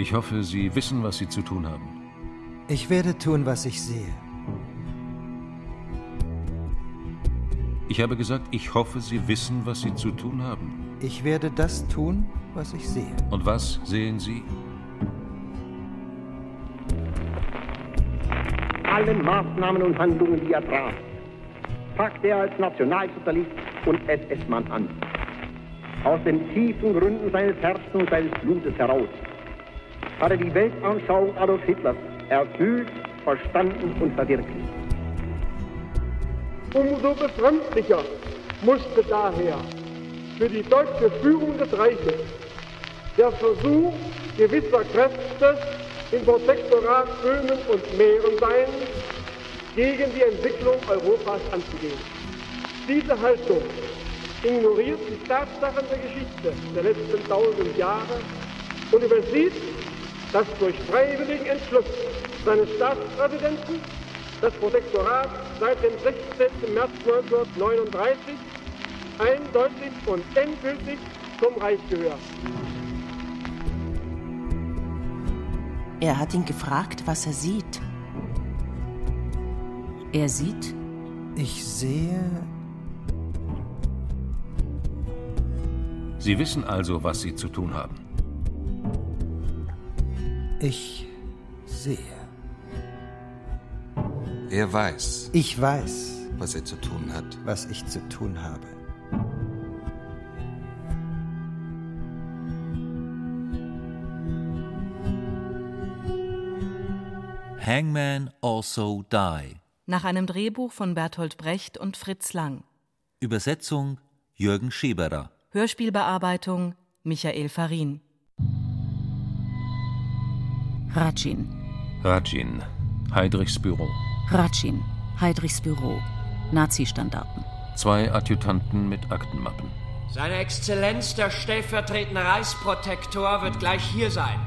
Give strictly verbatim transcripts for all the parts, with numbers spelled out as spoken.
Ich hoffe, Sie wissen, was Sie zu tun haben. Ich werde tun, was ich sehe. Ich habe gesagt, ich hoffe, Sie wissen, was Sie zu tun haben. Ich werde das tun, was ich sehe. Und was sehen Sie? Allen Maßnahmen und Handlungen, die er traf, packte er als Nationalsozialist und S S-Mann an. Aus den tiefen Gründen seines Herzens und seines Blutes heraus hat er die Weltanschauung Adolf Hitlers erfüllt, verstanden und verwirklicht. Umso befremdlicher musste daher für die deutsche Führung des Reiches der Versuch gewisser Kräfte im Protektorat Böhmen und Mähren sein, gegen die Entwicklung Europas anzugehen. Diese Haltung ignoriert die Tatsachen der Geschichte der letzten tausend Jahre und übersieht, dass durch freiwilligen Entschluss seines Staatspräsidenten das Protektorat seit dem sechzehnten März neunzehnhundertneununddreißig eindeutig und endgültig zum Reich gehört. Er hat ihn gefragt, was er sieht. Er sieht... Ich sehe... Sie wissen also, was Sie zu tun haben. Ich sehe. Er weiß. Ich weiß, was er zu tun hat. Was ich zu tun habe. Hangmen Also Die. Nach einem Drehbuch von Bertolt Brecht und Fritz Lang. Übersetzung Jürgen Scheberer. Hörspielbearbeitung Michael Farin. Rajin. Rajin. Heydrichs Büro. Rajin. Heydrichs Büro. Nazi-Standarten. Zwei Adjutanten mit Aktenmappen. Seine Exzellenz, der stellvertretende Reichsprotektor, wird gleich hier sein.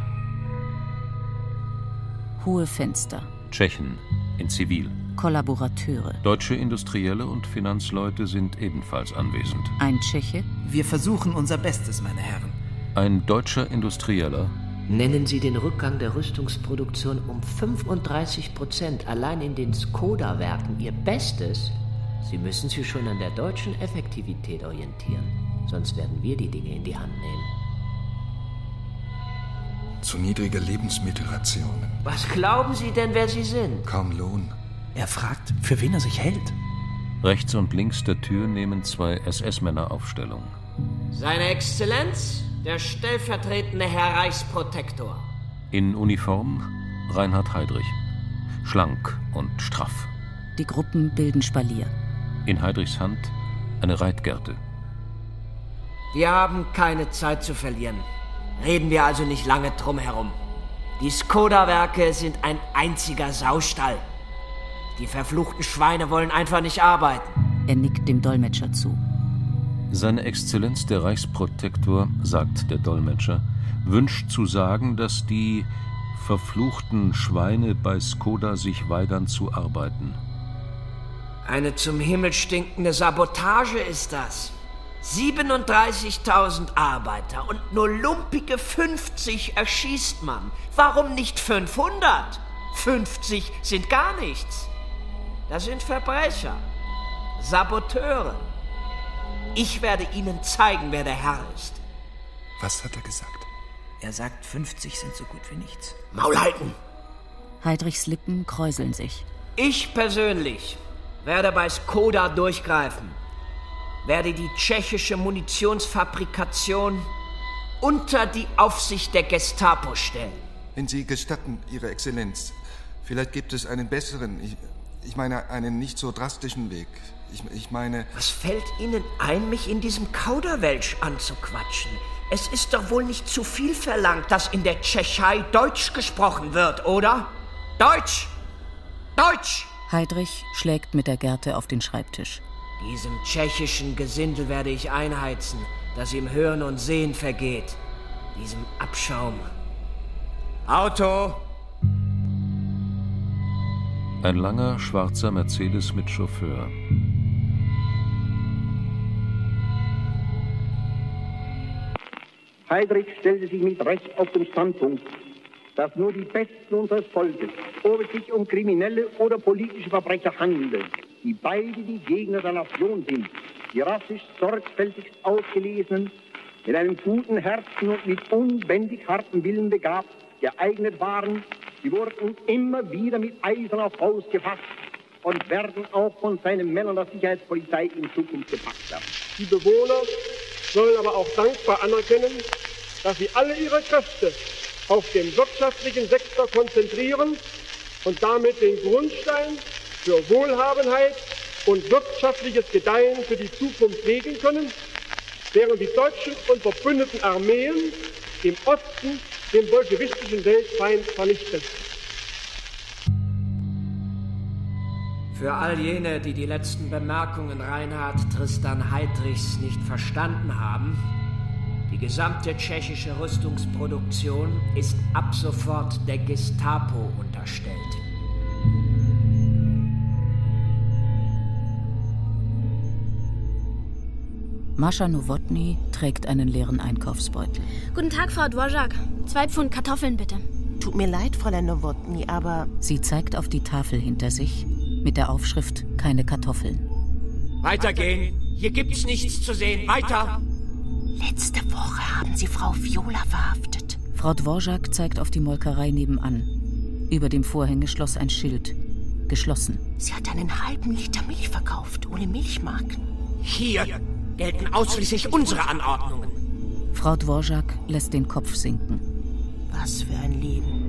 Hohe Fenster. Tschechen. In Zivil. Kollaborateure. Deutsche Industrielle und Finanzleute sind ebenfalls anwesend. Ein Tscheche. Wir versuchen unser Bestes, meine Herren. Ein deutscher Industrieller. Nennen Sie den Rückgang der Rüstungsproduktion um fünfunddreißig Prozent allein in den Skoda-Werken Ihr Bestes? Sie müssen sich schon an der deutschen Effektivität orientieren. Sonst werden wir die Dinge in die Hand nehmen. Zu niedrige Lebensmittelrationen. Was glauben Sie denn, wer Sie sind? Kaum Lohn. Er fragt, für wen er sich hält. Rechts und links der Tür nehmen zwei S S-Männer Aufstellung. Seine Exzellenz, der stellvertretende Herr Reichsprotektor. In Uniform Reinhard Heydrich. Schlank und straff. Die Gruppen bilden Spalier. In Heydrichs Hand eine Reitgerte. Wir haben keine Zeit zu verlieren. Reden wir also nicht lange drum herum. Die Skoda-Werke sind ein einziger Saustall. Die verfluchten Schweine wollen einfach nicht arbeiten. Er nickt dem Dolmetscher zu. Seine Exzellenz, der Reichsprotektor, sagt der Dolmetscher, wünscht zu sagen, dass die verfluchten Schweine bei Skoda sich weigern zu arbeiten. Eine zum Himmel stinkende Sabotage ist das. siebenunddreißigtausend Arbeiter und nur lumpige fünfzig erschießt man. Warum nicht fünfhundert? fünfzig sind gar nichts. Das sind Verbrecher, Saboteure. Ich werde Ihnen zeigen, wer der Herr ist. Was hat er gesagt? Er sagt, fünfzig sind so gut wie nichts. Maul halten! Heydrichs Lippen kräuseln sich. Ich persönlich werde bei Skoda durchgreifen. Werde die tschechische Munitionsfabrikation unter die Aufsicht der Gestapo stellen. Wenn Sie gestatten, Ihre Exzellenz, vielleicht gibt es einen besseren, ich, ich meine einen nicht so drastischen Weg. Ich, ich meine... Was fällt Ihnen ein, mich in diesem Kauderwelsch anzuquatschen? Es ist doch wohl nicht zu viel verlangt, dass in der Tschechei Deutsch gesprochen wird, oder? Deutsch! Deutsch! Heydrich schlägt mit der Gerte auf den Schreibtisch. Diesem tschechischen Gesindel werde ich einheizen, das ihm Hören und Sehen vergeht. Diesem Abschaum. Auto! Ein langer, schwarzer Mercedes mit Chauffeur. Heydrich stellte sich mit Recht auf den Standpunkt, dass nur die Besten unseres Volkes, ob es sich um kriminelle oder politische Verbrecher handelt, die beide die Gegner der Nation sind, die rassisch sorgfältigst ausgelesenen, mit einem guten Herzen und mit unbändig hartem Willen begabt, geeignet waren, die wurden immer wieder mit eiserner Faust gefasst und werden auch von seinen Männern der Sicherheitspolizei in Zukunft gepackt werden. Die Bewohner sollen aber auch dankbar anerkennen, dass sie alle ihre Kräfte auf den wirtschaftlichen Sektor konzentrieren und damit den Grundstein für Wohlhabenheit und wirtschaftliches Gedeihen für die Zukunft legen können, während die deutschen und verbündeten Armeen im Osten den bolschewistischen Weltfeind vernichten. Für all jene, die die letzten Bemerkungen Reinhard Tristan Heydrichs nicht verstanden haben, die gesamte tschechische Rüstungsproduktion ist ab sofort der Gestapo unterstellt. Mascha Nowotny trägt einen leeren Einkaufsbeutel. Guten Tag, Frau Dvorak. Zwei Pfund Kartoffeln, bitte. Tut mir leid, Fräulein Nowotny, aber... Sie zeigt auf die Tafel hinter sich mit der Aufschrift »Keine Kartoffeln«. Weitergehen! Hier gibt's nichts zu sehen. Weiter! Letzte Woche haben Sie Frau Viola verhaftet. Frau Dvorak zeigt auf die Molkerei nebenan. Über dem Vorhängeschloss ein Schild. Geschlossen. Sie hat einen halben Liter Milch verkauft, ohne Milchmarken. Hier gelten ausschließlich unsere Anordnungen. Frau Dvorak lässt den Kopf sinken. Was für ein Leben.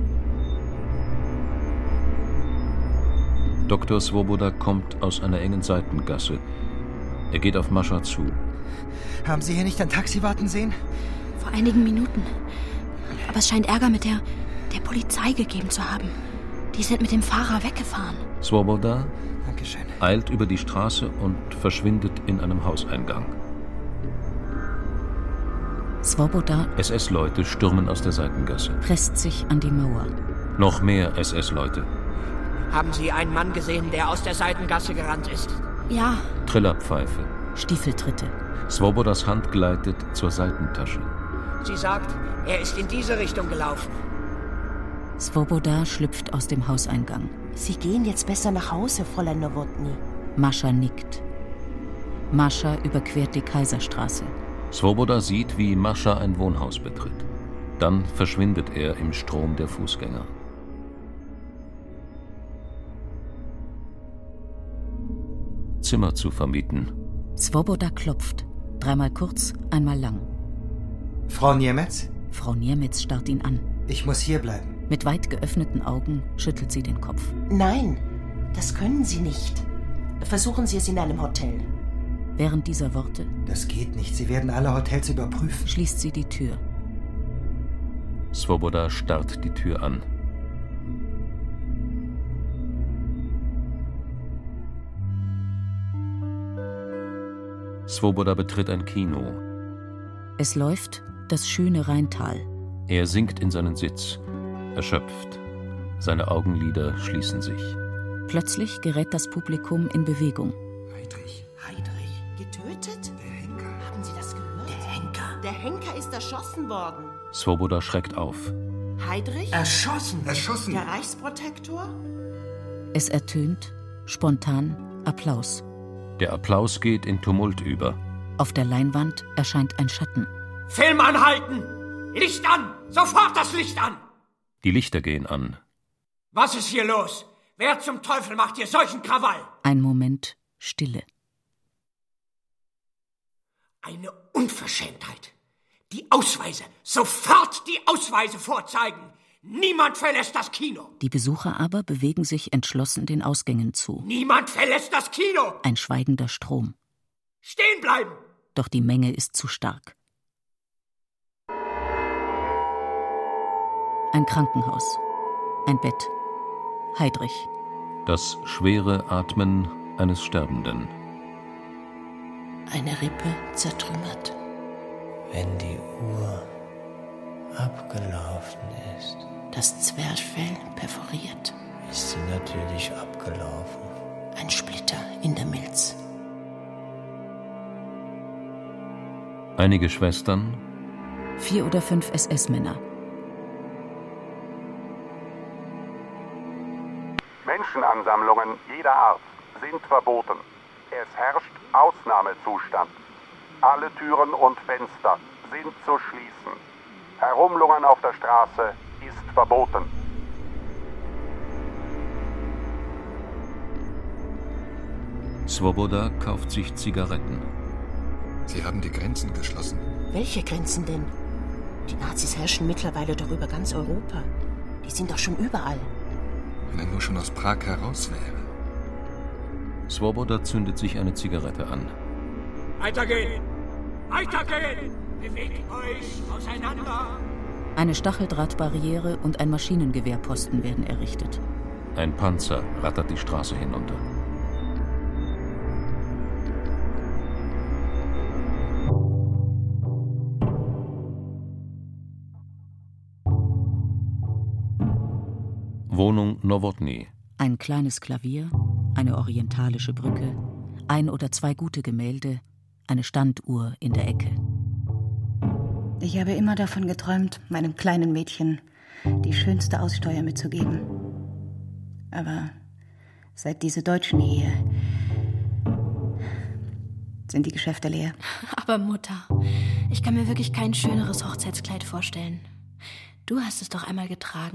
Doktor Swoboda kommt aus einer engen Seitengasse. Er geht auf Mascha zu. Haben Sie hier nicht ein Taxi warten sehen? Vor einigen Minuten. Aber es scheint Ärger mit der, der Polizei gegeben zu haben. Die sind mit dem Fahrer weggefahren. Swoboda Dankeschön. eilt über die Straße und verschwindet in einem Hauseingang. Swoboda, S S-Leute stürmen aus der Seitengasse. presst sich an die Mauer. Noch mehr S S-Leute. Haben Sie einen Mann gesehen, der aus der Seitengasse gerannt ist? Ja. Trillerpfeife. Stiefeltritte. Swobodas Hand gleitet zur Seitentasche. Sie sagt, er ist in diese Richtung gelaufen. Swoboda schlüpft aus dem Hauseingang. Sie gehen jetzt besser nach Hause, Fräulein Nowotny. Mascha nickt. Mascha überquert die Kaiserstraße. Swoboda sieht, wie Mascha ein Wohnhaus betritt. Dann verschwindet er im Strom der Fußgänger. Zimmer zu vermieten. Swoboda klopft. Dreimal kurz, einmal lang. Frau Niemetz? Frau Niemetz starrt ihn an. Ich muss hier bleiben. Mit weit geöffneten Augen schüttelt sie den Kopf. Nein, das können Sie nicht. Versuchen Sie es in einem Hotel. Während dieser Worte... Das geht nicht. Sie werden alle Hotels überprüfen. Schließt sie die Tür. Swoboda starrt die Tür an. Swoboda betritt ein Kino. Es läuft das schöne Rheintal. Er sinkt in seinen Sitz, erschöpft. Seine Augenlider schließen sich. Plötzlich gerät das Publikum in Bewegung. Heydrich. Heydrich? Getötet? Der Henker. Haben Sie das gehört? Der Henker. Der Henker ist erschossen worden. Swoboda schreckt auf. Heydrich? Erschossen! Erschossen! Der Reichsprotektor? Es ertönt, spontan, Applaus. Der Applaus geht in Tumult über. Auf der Leinwand erscheint ein Schatten. Film anhalten! Licht an! Sofort das Licht an! Die Lichter gehen an. Was ist hier los? Wer zum Teufel macht hier solchen Krawall? Ein Moment Stille. Eine Unverschämtheit. Die Ausweise! Sofort die Ausweise vorzeigen! Niemand verlässt das Kino! Die Besucher aber bewegen sich entschlossen den Ausgängen zu. Niemand verlässt das Kino! Ein schweigender Strom. Stehen bleiben! Doch die Menge ist zu stark. Ein Krankenhaus. Ein Bett. Heydrich. Das schwere Atmen eines Sterbenden. Eine Rippe zertrümmert. Wenn die Uhr abgelaufen ist. Das Zwerchfell perforiert. Ist sie natürlich abgelaufen. Ein Splitter in der Milz. Einige Schwestern. Vier oder fünf S S-Männer. Menschenansammlungen jeder Art sind verboten. Es herrscht Ausnahmezustand. Alle Türen und Fenster sind zu schließen. Herumlungern auf der Straße ist verboten. Swoboda kauft sich Zigaretten. Sie haben die Grenzen geschlossen. Welche Grenzen denn? Die Nazis herrschen mittlerweile doch über ganz Europa. Die sind doch schon überall. Wenn er nur schon aus Prag heraus wäre. Swoboda zündet sich eine Zigarette an. Weitergehen! Weitergehen! Bewegt euch auseinander! Eine Stacheldrahtbarriere und ein Maschinengewehrposten werden errichtet. Ein Panzer rattert die Straße hinunter. Wohnung Nowotny. Ein kleines Klavier, eine orientalische Brücke, ein oder zwei gute Gemälde, eine Standuhr in der Ecke. Ich habe immer davon geträumt, meinem kleinen Mädchen die schönste Aussteuer mitzugeben. Aber seit diese Deutschen hier sind die Geschäfte leer. Aber Mutter, ich kann mir wirklich kein schöneres Hochzeitskleid vorstellen. Du hast es doch einmal getragen.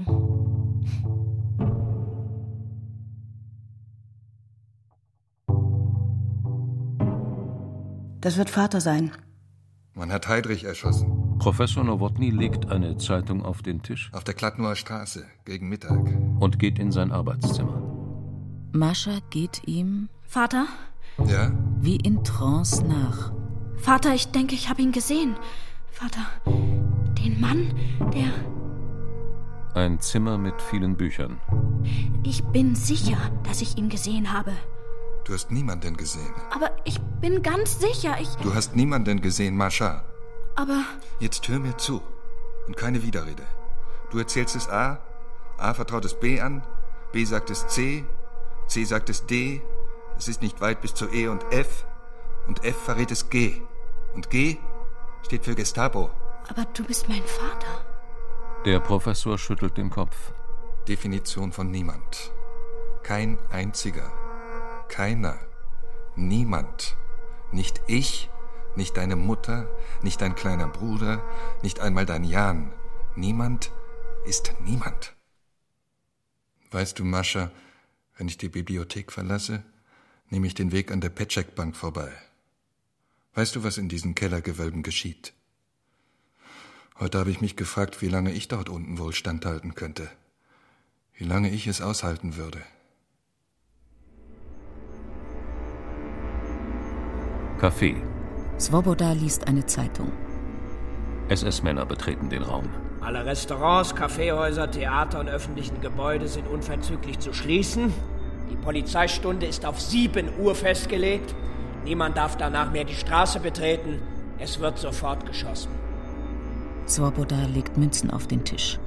Das wird Vater sein. Man hat Heydrich erschossen. Professor Nowotny legt eine Zeitung auf den Tisch. Auf der Kladnoer Straße, gegen Mittag. Und geht in sein Arbeitszimmer. Mascha geht ihm... Vater? Ja? Wie in Trance nach. Vater, ich denke, ich habe ihn gesehen. Vater, den Mann, der... Ein Zimmer mit vielen Büchern. Ich bin sicher, dass ich ihn gesehen habe. Du hast niemanden gesehen. Aber ich bin ganz sicher, ich... Du hast niemanden gesehen, Mascha. Aber... Jetzt hör mir zu. Und keine Widerrede. Du erzählst es A, A vertraut es B an, B sagt es C, C sagt es D, es ist nicht weit bis zu E und F, und F verrät es G. Und G steht für Gestapo. Aber du bist mein Vater. Der Professor schüttelt den Kopf. Definition von niemand. Kein einziger. Keiner. Niemand. Nicht ich, nicht deine Mutter, nicht dein kleiner Bruder, nicht einmal dein Jan. Niemand ist niemand. Weißt du, Mascha, wenn ich die Bibliothek verlasse, nehme ich den Weg an der Petschek-Bank vorbei. Weißt du, was in diesen Kellergewölben geschieht? Heute habe ich mich gefragt, wie lange ich dort unten wohl standhalten könnte. Wie lange ich es aushalten würde. Café. Swoboda liest eine Zeitung. S S-Männer betreten den Raum. Alle Restaurants, Kaffeehäuser, Theater und öffentlichen Gebäude sind unverzüglich zu schließen. Die Polizeistunde ist auf sieben Uhr festgelegt. Niemand darf danach mehr die Straße betreten. Es wird sofort geschossen. Swoboda legt Münzen auf den Tisch.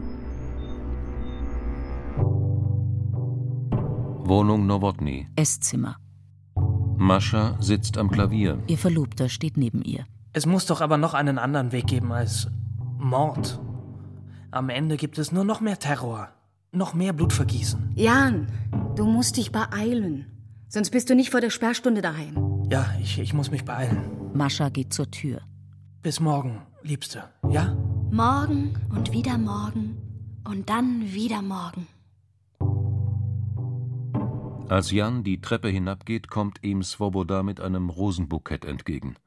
Wohnung Nowotny. Esszimmer. Mascha sitzt am Klavier. Ihr Verlobter steht neben ihr. Es muss doch aber noch einen anderen Weg geben als Mord. Am Ende gibt es nur noch mehr Terror, noch mehr Blutvergießen. Jan, du musst dich beeilen. Sonst bist du nicht vor der Sperrstunde daheim. Ja, ich, ich muss mich beeilen. Mascha geht zur Tür. Bis morgen, Liebste, ja? Morgen und wieder morgen und dann wieder morgen. Als Jan die Treppe hinabgeht, kommt ihm Swoboda mit einem Rosenbukett entgegen.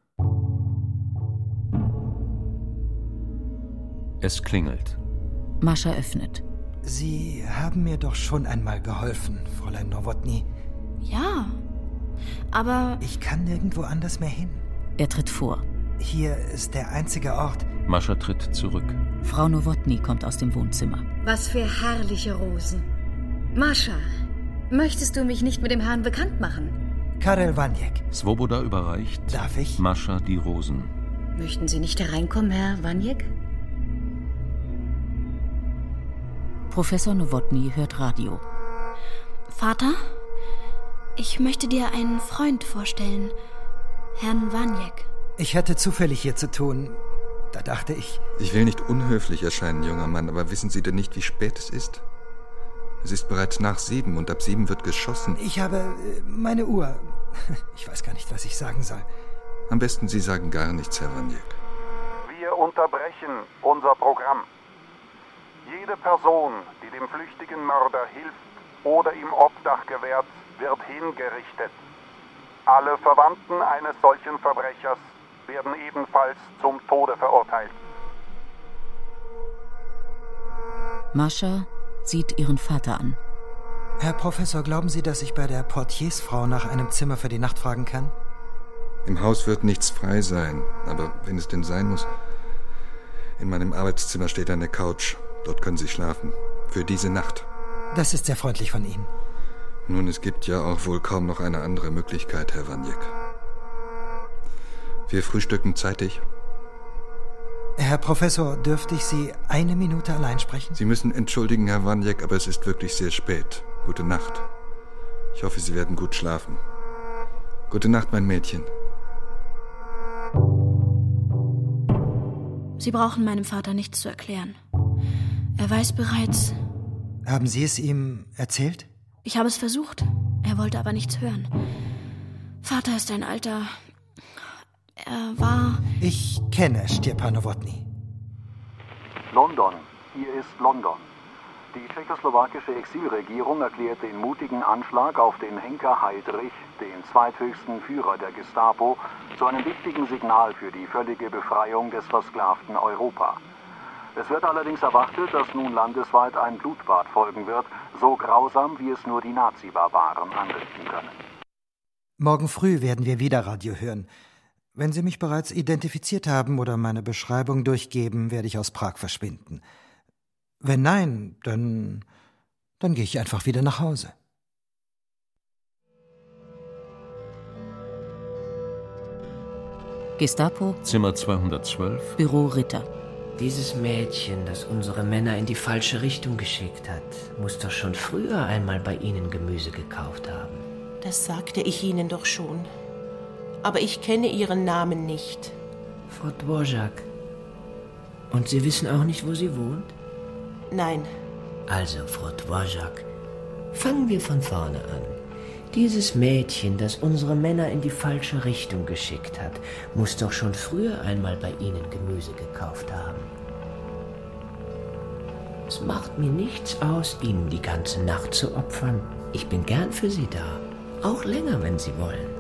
Es klingelt. Mascha öffnet. Sie haben mir doch schon einmal geholfen, Fräulein Nowotny. Ja, aber... Ich kann nirgendwo anders mehr hin. Er tritt vor. Hier ist der einzige Ort. Mascha tritt zurück. Frau Nowotny kommt aus dem Wohnzimmer. Was für herrliche Rosen. Mascha, möchtest du mich nicht mit dem Herrn bekannt machen? Karel Waniek. Swoboda überreicht Darf ich? Mascha die Rosen. Möchten Sie nicht hereinkommen, Herr Waniek? Professor Nowotny hört Radio. Vater, ich möchte dir einen Freund vorstellen, Herrn Waniek. Ich hatte zufällig hier zu tun. Da dachte ich... Ich will nicht unhöflich erscheinen, junger Mann, aber wissen Sie denn nicht, wie spät es ist? Es ist bereits nach sieben und ab sieben wird geschossen. Ich habe äh, meine Uhr. Ich weiß gar nicht, was ich sagen soll. Am besten Sie sagen gar nichts, Herr Vaniek. Wir unterbrechen unser Programm. Jede Person, die dem flüchtigen Mörder hilft oder ihm Obdach gewährt, wird hingerichtet. Alle Verwandten eines solchen Verbrechers werden ebenfalls zum Tode verurteilt. Mascha sieht ihren Vater an. Herr Professor, glauben Sie, dass ich bei der Portiersfrau nach einem Zimmer für die Nacht fragen kann? Im Haus wird nichts frei sein, aber wenn es denn sein muss. In meinem Arbeitszimmer steht eine Couch. Dort können Sie schlafen. Für diese Nacht. Das ist sehr freundlich von Ihnen. Nun, es gibt ja auch wohl kaum noch eine andere Möglichkeit, Herr Vaniek. Wir frühstücken zeitig. Herr Professor, dürfte ich Sie eine Minute allein sprechen? Sie müssen entschuldigen, Herr Vaniek, aber es ist wirklich sehr spät. Gute Nacht. Ich hoffe, Sie werden gut schlafen. Gute Nacht, mein Mädchen. Sie brauchen meinem Vater nichts zu erklären. Er weiß bereits... Haben Sie es ihm erzählt? Ich habe es versucht. Er wollte aber nichts hören. Vater ist ein alter... Er war... Ich kenne Stjepan Nowotny. London. Hier ist London. Die tschechoslowakische Exilregierung erklärt den mutigen Anschlag auf den Henker Heydrich, den zweithöchsten Führer der Gestapo, zu einem wichtigen Signal für die völlige Befreiung des versklavten Europa. Es wird allerdings erwartet, dass nun landesweit ein Blutbad folgen wird, so grausam, wie es nur die Nazi-Barbaren anrichten können. Morgen früh werden wir wieder Radio hören. Wenn Sie mich bereits identifiziert haben oder meine Beschreibung durchgeben, werde ich aus Prag verschwinden. Wenn nein, dann, dann gehe ich einfach wieder nach Hause. Gestapo, Zimmer zweihundertzwölf, Büro Ritter. Dieses Mädchen, das unsere Männer in die falsche Richtung geschickt hat, muss doch schon früher einmal bei Ihnen Gemüse gekauft haben. Das sagte ich Ihnen doch schon. Aber ich kenne Ihren Namen nicht. Frau Dvorak. Und Sie wissen auch nicht, wo sie wohnt? Nein. Also, Frau Dvorak, fangen wir von vorne an. Dieses Mädchen, das unsere Männer in die falsche Richtung geschickt hat, muss doch schon früher einmal bei Ihnen Gemüse gekauft haben. Es macht mir nichts aus, Ihnen die ganze Nacht zu opfern. Ich bin gern für Sie da. Auch länger, wenn Sie wollen.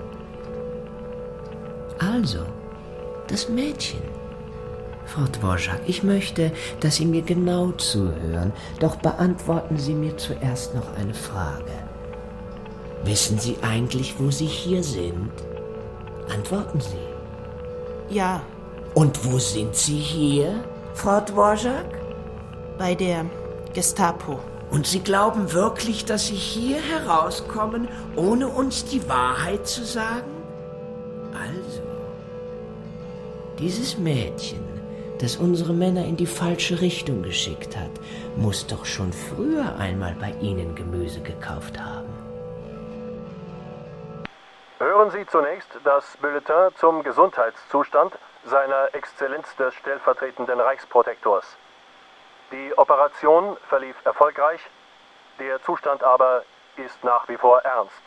Also, das Mädchen. Frau Dvorak, ich möchte, dass Sie mir genau zuhören, doch beantworten Sie mir zuerst noch eine Frage. Wissen Sie eigentlich, wo Sie hier sind? Antworten Sie. Ja. Und wo sind Sie hier, Frau Dvorak? Bei der Gestapo. Und Sie glauben wirklich, dass Sie hier herauskommen, ohne uns die Wahrheit zu sagen? Also, dieses Mädchen, das unsere Männer in die falsche Richtung geschickt hat, muss doch schon früher einmal bei Ihnen Gemüse gekauft haben. Hören Sie zunächst das Bulletin zum Gesundheitszustand seiner Exzellenz des stellvertretenden Reichsprotektors. Die Operation verlief erfolgreich, der Zustand aber ist nach wie vor ernst.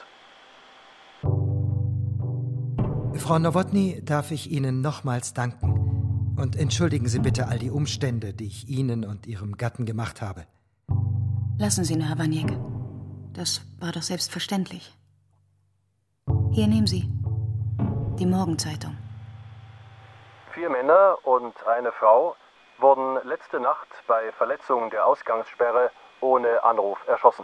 Frau Nowotny, darf ich Ihnen nochmals danken. Und entschuldigen Sie bitte all die Umstände, die ich Ihnen und Ihrem Gatten gemacht habe. Lassen Sie nur, Herr Vaniek. Das war doch selbstverständlich. Hier, nehmen Sie. Die Morgenzeitung. Vier Männer und eine Frau wurden letzte Nacht bei Verletzung der Ausgangssperre ohne Anruf erschossen.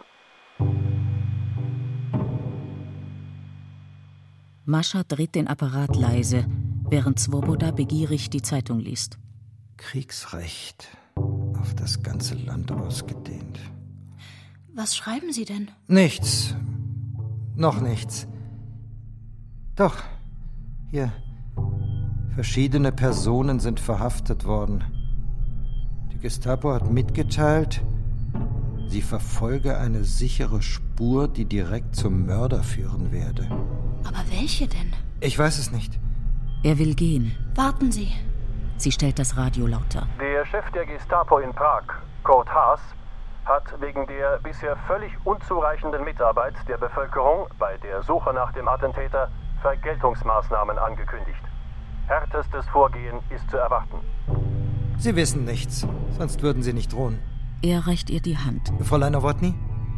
Mascha dreht den Apparat leise, während Swoboda begierig die Zeitung liest. Kriegsrecht auf das ganze Land ausgedehnt. Was schreiben Sie denn? Nichts. Noch nichts. Doch, hier. Verschiedene Personen sind verhaftet worden. Die Gestapo hat mitgeteilt, sie verfolge eine sichere Spur, die direkt zum Mörder führen werde. Aber welche denn? Ich weiß es nicht. Er will gehen. Warten Sie. Sie stellt das Radio lauter. Der Chef der Gestapo in Prag, Kurt Haas, hat wegen der bisher völlig unzureichenden Mitarbeit der Bevölkerung bei der Suche nach dem Attentäter Vergeltungsmaßnahmen angekündigt. Härtestes Vorgehen ist zu erwarten. Sie wissen nichts, sonst würden Sie nicht drohen. Er reicht ihr die Hand. Fräulein Nowotny?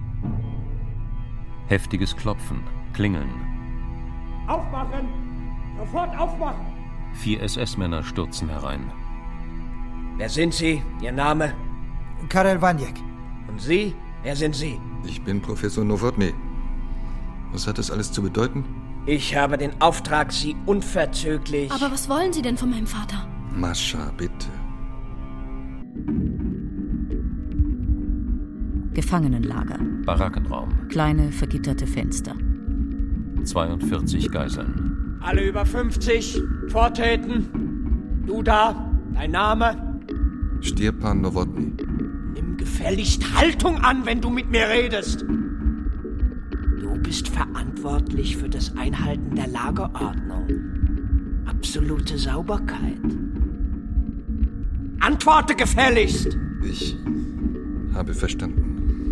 Heftiges Klopfen, Klingeln. Aufmachen! Sofort aufmachen! Vier S S-Männer stürzen herein. Wer sind Sie? Ihr Name? Karel Waniek. Und Sie? Wer sind Sie? Ich bin Professor Nowotny. Was hat das alles zu bedeuten? Ich habe den Auftrag, Sie unverzüglich... Aber was wollen Sie denn von meinem Vater? Mascha, bitte. Gefangenenlager. Barackenraum. Kleine, vergitterte Fenster. zweiundvierzig Geiseln. Alle über fünfzig, vortreten. Du da, dein Name? Stjepan Nowotny. Nimm gefälligst Haltung an, wenn du mit mir redest. Du bist verantwortlich für das Einhalten der Lagerordnung. Absolute Sauberkeit. Antworte gefälligst! Ich habe verstanden.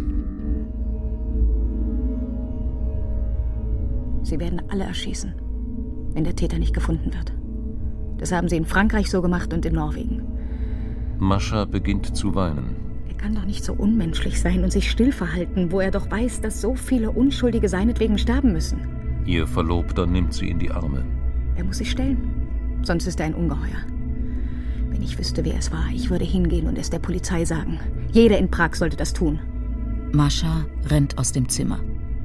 Sie werden alle erschießen, wenn der Täter nicht gefunden wird. Das haben sie in Frankreich so gemacht und in Norwegen. Mascha beginnt zu weinen. Er kann doch nicht so unmenschlich sein und sich still verhalten, wo er doch weiß, dass so viele Unschuldige seinetwegen sterben müssen. Ihr Verlobter nimmt sie in die Arme. Er muss sich stellen, sonst ist er ein Ungeheuer. Wenn ich wüsste, wer es war, ich würde hingehen und es der Polizei sagen. Jeder in Prag sollte das tun. Mascha rennt aus dem Zimmer.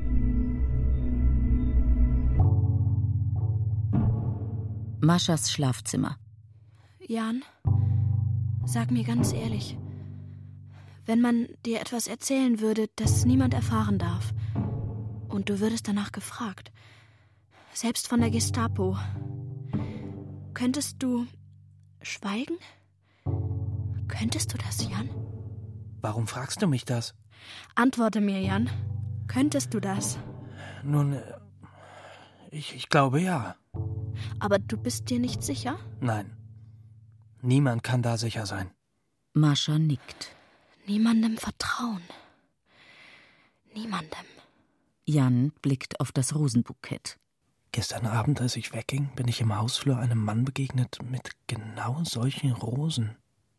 Maschas Schlafzimmer. Jan, sag mir ganz ehrlich, wenn man dir etwas erzählen würde, das niemand erfahren darf, und du würdest danach gefragt, selbst von der Gestapo, könntest du schweigen? Könntest du das, Jan? Warum fragst du mich das? Antworte mir, Jan. Könntest du das? Nun, ich, ich glaube ja. Aber du bist dir nicht sicher? Nein. Niemand kann da sicher sein. Mascha nickt. Niemandem vertrauen. Niemandem. Jan blickt auf das Rosenbukett. Gestern Abend, als ich wegging, bin ich im Hausflur einem Mann begegnet mit genau solchen Rosen.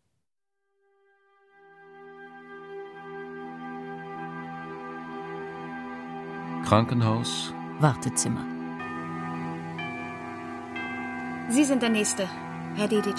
Krankenhaus. Wartezimmer. Sie sind der Nächste, Herr Dedic.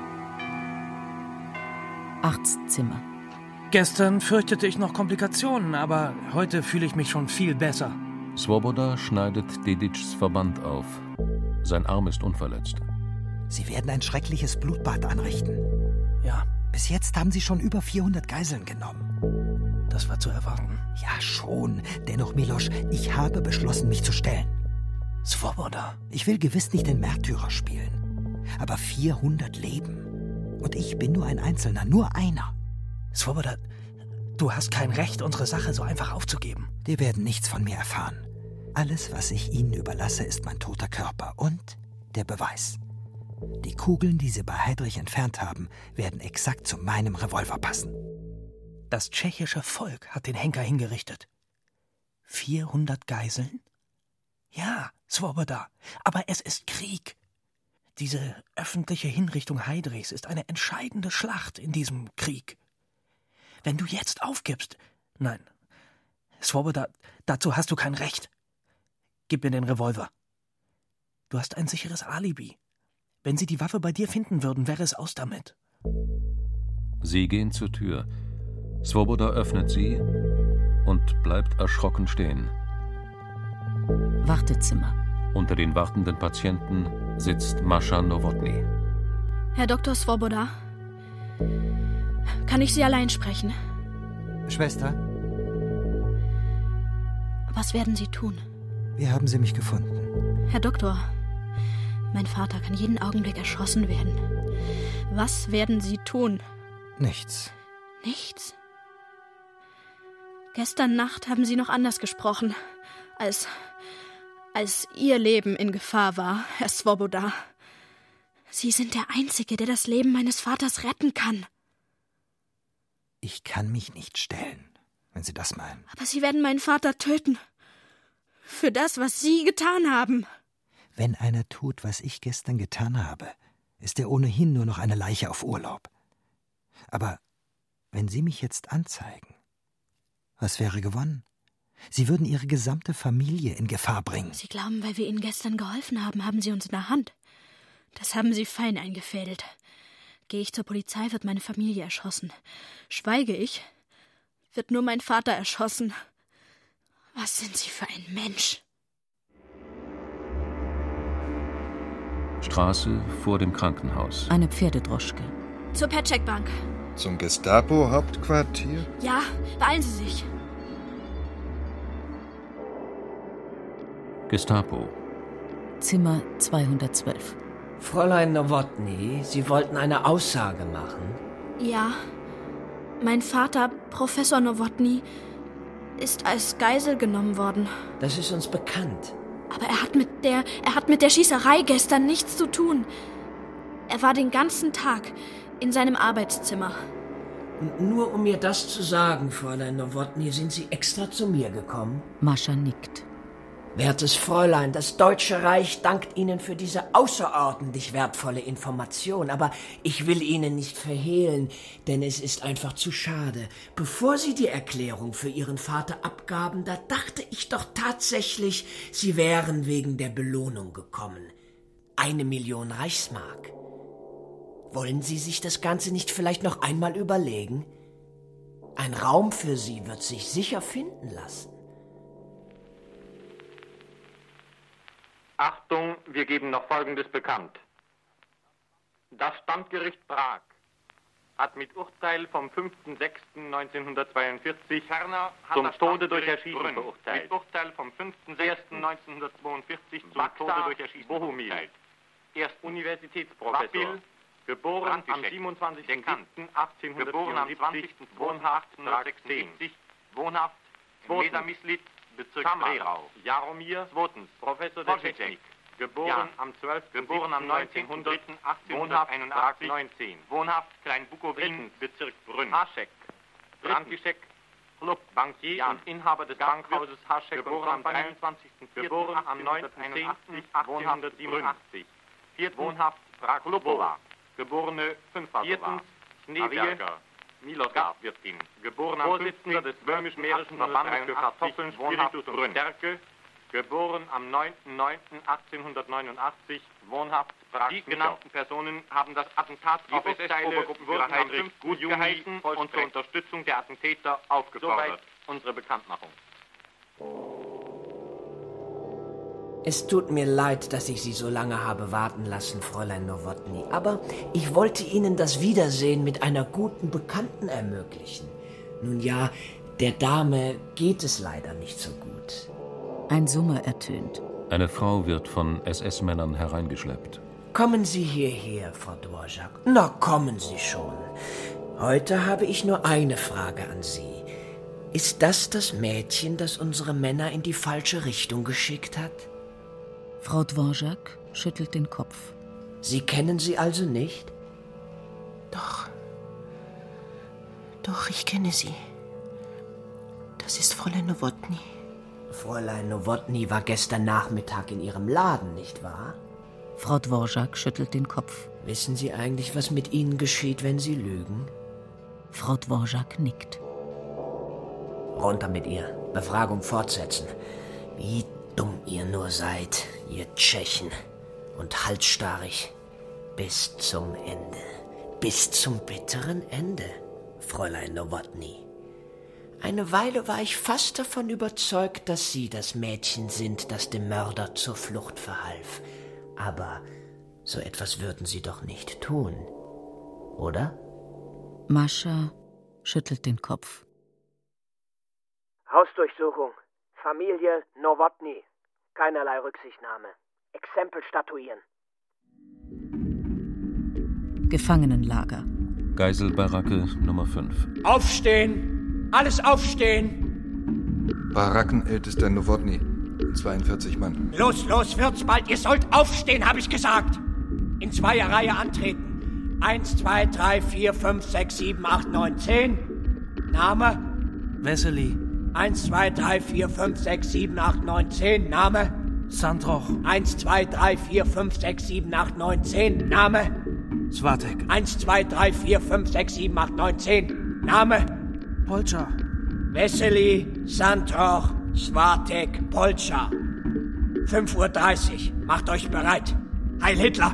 Arztzimmer. Gestern fürchtete ich noch Komplikationen, aber heute fühle ich mich schon viel besser. Swoboda schneidet Dedics Verband auf. Sein Arm ist unverletzt. Sie werden ein schreckliches Blutbad anrichten. Ja. Bis jetzt haben Sie schon über vierhundert Geiseln genommen. Das war zu erwarten. Ja, schon. Dennoch, Miloš, ich habe beschlossen, mich zu stellen. Swoboda. Ich will gewiss nicht den Märtyrer spielen. Aber vierhundert Leben. Und ich bin nur ein Einzelner, nur einer. Swoboda, du hast kein Recht, unsere Sache so einfach aufzugeben. Die werden nichts von mir erfahren. Alles, was ich ihnen überlasse, ist mein toter Körper und der Beweis. Die Kugeln, die sie bei Heydrich entfernt haben, werden exakt zu meinem Revolver passen. Das tschechische Volk hat den Henker hingerichtet. vierhundert Geiseln? Ja, Swoboda, aber es ist Krieg. Diese öffentliche Hinrichtung Heydrichs ist eine entscheidende Schlacht in diesem Krieg. Wenn du jetzt aufgibst... Nein, Swoboda, dazu hast du kein Recht. Gib mir den Revolver. Du hast ein sicheres Alibi. Wenn sie die Waffe bei dir finden würden, wäre es aus damit. Sie gehen zur Tür. Swoboda öffnet sie und bleibt erschrocken stehen. Wartezimmer. Unter den wartenden Patienten sitzt Mascha Nowotny. Herr Doktor Swoboda, kann ich Sie allein sprechen? Schwester? Was werden Sie tun? Wie haben Sie mich gefunden? Herr Doktor, mein Vater kann jeden Augenblick erschossen werden. Was werden Sie tun? Nichts. Nichts? Gestern Nacht haben Sie noch anders gesprochen, als, als Ihr Leben in Gefahr war, Herr Swoboda. Sie sind der Einzige, der das Leben meines Vaters retten kann. Ich kann mich nicht stellen. wenn Sie das meinen. Aber Sie werden meinen Vater töten. Für das, was Sie getan haben. Wenn einer tut, was ich gestern getan habe, ist er ohnehin nur noch eine Leiche auf Urlaub. Aber wenn Sie mich jetzt anzeigen, was wäre gewonnen? Sie würden Ihre gesamte Familie in Gefahr bringen. Sie glauben, weil wir Ihnen gestern geholfen haben, haben Sie uns in der Hand. Das haben Sie fein eingefädelt. Gehe ich zur Polizei, wird meine Familie erschossen. Schweige ich, wird nur mein Vater erschossen. Was sind Sie für ein Mensch? Straße vor dem Krankenhaus. Eine Pferdedroschke. Zur Petschek-Bank. Zum Gestapo-Hauptquartier? Ja, beeilen Sie sich. Gestapo. Zimmer zweihundertzwölf. Fräulein Nowotny, Sie wollten eine Aussage machen? Ja. Mein Vater, Professor Nowotny, ist als Geisel genommen worden. Das ist uns bekannt. Aber er hat mit der, er hat mit der Schießerei gestern nichts zu tun. Er war den ganzen Tag in seinem Arbeitszimmer. Nur um mir das zu sagen, Fräulein Nowotny, sind Sie extra zu mir gekommen? Mascha nickt. Wertes Fräulein, das Deutsche Reich dankt Ihnen für diese außerordentlich wertvolle Information, aber ich will Ihnen nicht verhehlen, denn es ist einfach zu schade. Bevor Sie die Erklärung für Ihren Vater abgaben, da dachte ich doch tatsächlich, Sie wären wegen der Belohnung gekommen. Eine Million Reichsmark. Wollen Sie sich das Ganze nicht vielleicht noch einmal überlegen? Ein Raum für Sie wird sich sicher finden lassen. Achtung, wir geben noch Folgendes bekannt. Das Standgericht Prag hat mit Urteil vom fünften sechsten neunzehnhundertzweiundvierzig Ferner zum Tode durch Erschießen Brünn verurteilt. Mit Urteil vom fünften sechsten neunzehnhundertzweiundvierzig zum Baksa Tode durch Erschießen Bohumil. Erst Universitätsprofessor. Wappil, geboren am siebenundzwanzigsten siebten achtzehnhundertvierundsiebzig, wohnhaft neunzehnhundertsechsundsiebzig, wohnhaft Mesamislit, Bezirk Brerau. Jaromir, zweitens, Professor der Technik, geboren ja. am zwölften geboren am neunzehnten dritten achtzehnhunderteinundachtzig, neunzehn, wohnhaft Kleinbukowin, Bezirk Brünn. Haschek, Brankischek, Club, Bankier ja. und Inhaber des Bankhauses Haschek, geboren am dreiundzwanzigsten geboren am neunten zehnten achtzehnhundertsiebenundachtzig. Viertens, wohnhaft Praklubova, geborene Fünffacher. Viertens, Schneeberger. Miloslav Wirtin, geboren am Vorsitzender des böhmisch-mährischen Verbandes für Kartoffeln, Spiritus und Stärke, geboren am neunten neunten achtzehnhundertneunundachtzig, wohnhaft Prag. Die genannten Personen haben das Attentat auf S S-Obergruppenführer Heinrich gut geheißen und zur Unterstützung der Attentäter aufgefordert. Soweit unsere Bekanntmachung. Es tut mir leid, dass ich Sie so lange habe warten lassen, Fräulein Nowotny, aber ich wollte Ihnen das Wiedersehen mit einer guten Bekannten ermöglichen. Nun ja, der Dame geht es leider nicht so gut. Ein Summer ertönt. Eine Frau wird von S S-Männern hereingeschleppt. Kommen Sie hierher, Frau Dvorak. Na, kommen Sie schon. Heute habe ich nur eine Frage an Sie. Ist das das Mädchen, das unsere Männer in die falsche Richtung geschickt hat? Frau Dvorak schüttelt den Kopf. Sie kennen sie also nicht? Doch. Doch, ich kenne sie. Das ist Fräulein Nowotny. Fräulein Nowotny war gestern Nachmittag in Ihrem Laden, nicht wahr? Frau Dvorak schüttelt den Kopf. Wissen Sie eigentlich, was mit Ihnen geschieht, wenn Sie lügen? Frau Dvorak nickt. Runter mit ihr. Befragung fortsetzen. Wie dumm ihr nur seid, ihr Tschechen. Und halsstarrig. Bis zum Ende. Bis zum bitteren Ende, Fräulein Nowotny. Eine Weile war ich fast davon überzeugt, dass Sie das Mädchen sind, das dem Mörder zur Flucht verhalf. Aber so etwas würden Sie doch nicht tun, oder? Mascha schüttelt den Kopf. Hausdurchsuchung. Familie Nowotny. Keinerlei Rücksichtnahme. Exempel statuieren. Gefangenenlager. Geiselbaracke Nummer fünf. Aufstehen! Alles aufstehen! Barackenältester Nowotny. zweiundvierzig Mann. Los, los, wird's bald. Ihr sollt aufstehen, habe ich gesagt. In Zweierreihe antreten. Eins, zwei, drei, vier, fünf, sechs, sieben, acht, neun, zehn. Name? Wessely. eins, zwei, drei, vier, fünf, sechs, sieben, acht, neun, zehn. Name? Sandroch. eins, zwei, drei, vier, fünf, sechs, sieben, acht, neun, zehn. Name? Swatek. eins, zwei, drei, vier, fünf, sechs, sieben, acht, neun, zehn. Name? Polcha. Wessely, Sandroch, Swatek, Polcha. fünf Uhr dreißig. Macht euch bereit. Heil Hitler!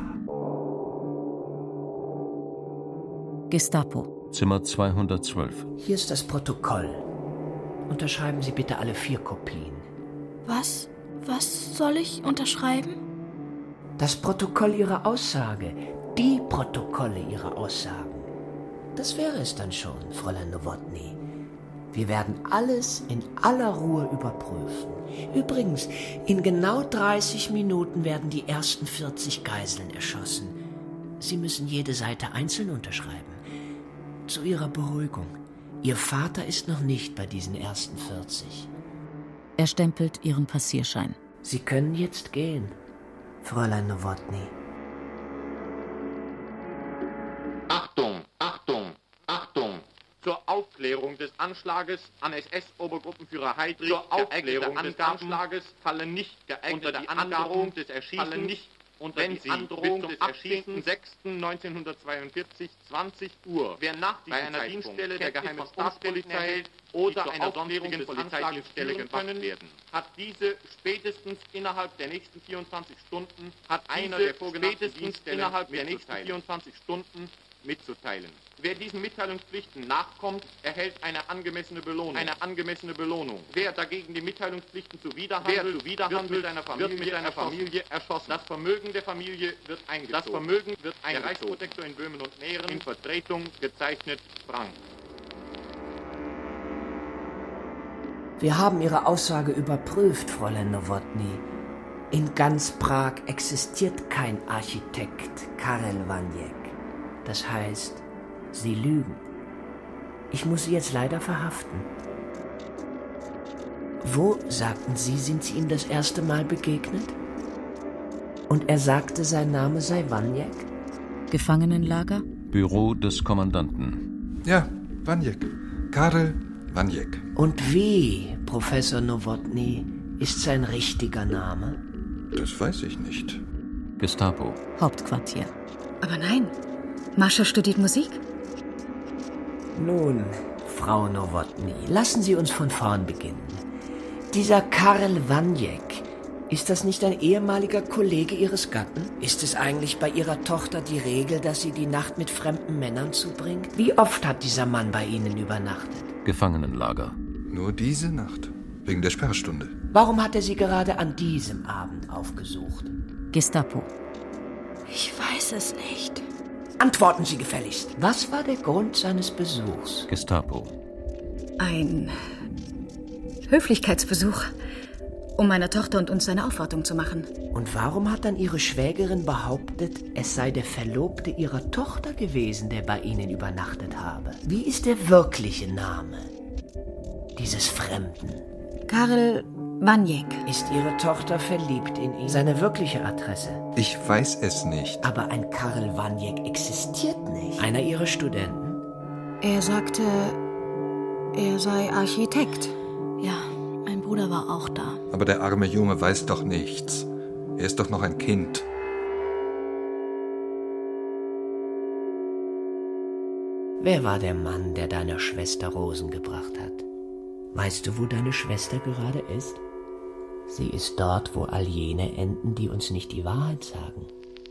Gestapo. Zimmer zweihundertzwölf. Hier ist das Protokoll. Unterschreiben Sie bitte alle vier Kopien. Was? Was soll ich unterschreiben? Das Protokoll Ihrer Aussage. Die Protokolle Ihrer Aussagen. Das wäre es dann schon, Fräulein Nowotny. Wir werden alles in aller Ruhe überprüfen. Übrigens, in genau dreißig Minuten werden die ersten vierzig Geiseln erschossen. Sie müssen jede Seite einzeln unterschreiben. Zu Ihrer Beruhigung. Ihr Vater ist noch nicht bei diesen ersten vierzig. Er stempelt Ihren Passierschein. Sie können jetzt gehen, Fräulein Nowotny. Achtung, Achtung, Achtung! Zur Aufklärung des Anschlages an S S-Obergruppenführer Heydrich, zur Aufklärung des Anschlages fallen nicht unter die Androhung des Erschießens, nicht unter wenn die Androhung des achtzehnten sechsten neunzehnhundertzweiundvierzig, zwanzig Uhr, wer nach bei einer Dienststelle der Geheimen Staatspolizei oder einer sonstigen Polizeidienststelle gemacht werden, hat diese spätestens innerhalb der nächsten vierundzwanzig Stunden, hat einer der vorgenannten Dienststellen innerhalb der nächsten vierundzwanzig Stunden mitzuteilen. Wer diesen Mitteilungspflichten nachkommt, erhält eine angemessene Belohnung. Eine angemessene Belohnung. Wer dagegen die Mitteilungspflichten zuwiderhandelt, zuwiderhandelt wird mit seiner Familie, wird mit seiner Familie erschossen. Das Vermögen der Familie wird eingezogen. Das Vermögen wird eingezogen. Der Reichsprotektor in Böhmen und Mähren in Vertretung gezeichnet Frank. Wir haben Ihre Aussage überprüft, Fräulein Nowotny. In ganz Prag existiert kein Architekt Karel Vaniek. Das heißt, Sie lügen. Ich muss Sie jetzt leider verhaften. Wo, sagten Sie, sind Sie ihm das erste Mal begegnet? Und er sagte, sein Name sei Vaniek? Gefangenenlager? Büro des Kommandanten. Ja, Vaniek. Karel Vaniek. Und wie, Professor Nowotny, ist sein richtiger Name? Das weiß ich nicht. Gestapo. Hauptquartier. Aber nein, Mascha studiert Musik. Nun, Frau Nowotny, lassen Sie uns von vorn beginnen. Dieser Karel Vaniek, ist das nicht ein ehemaliger Kollege Ihres Gatten? Ist es eigentlich bei Ihrer Tochter die Regel, dass sie die Nacht mit fremden Männern zubringt? Wie oft hat dieser Mann bei Ihnen übernachtet? Gefangenenlager. Nur diese Nacht, wegen der Sperrstunde. Warum hat er Sie gerade an diesem Abend aufgesucht? Gestapo. Ich weiß es nicht. Antworten Sie gefälligst. Was war der Grund seines Besuchs? Gestapo. Ein Höflichkeitsbesuch, um meiner Tochter und uns seine Aufwartung zu machen. Und warum hat dann Ihre Schwägerin behauptet, es sei der Verlobte Ihrer Tochter gewesen, der bei Ihnen übernachtet habe? Wie ist der wirkliche Name dieses Fremden? Karel Vaniek. Ist Ihre Tochter verliebt in ihn? Seine wirkliche Adresse? Ich weiß es nicht. Aber ein Karel Vaniek existiert nicht. Einer Ihrer Studenten? Er sagte, er sei Architekt. Ja, mein Bruder war auch da. Aber der arme Junge weiß doch nichts. Er ist doch noch ein Kind. Wer war der Mann, der deiner Schwester Rosen gebracht hat? Weißt du, wo deine Schwester gerade ist? Sie ist dort, wo all jene enden, die uns nicht die Wahrheit sagen.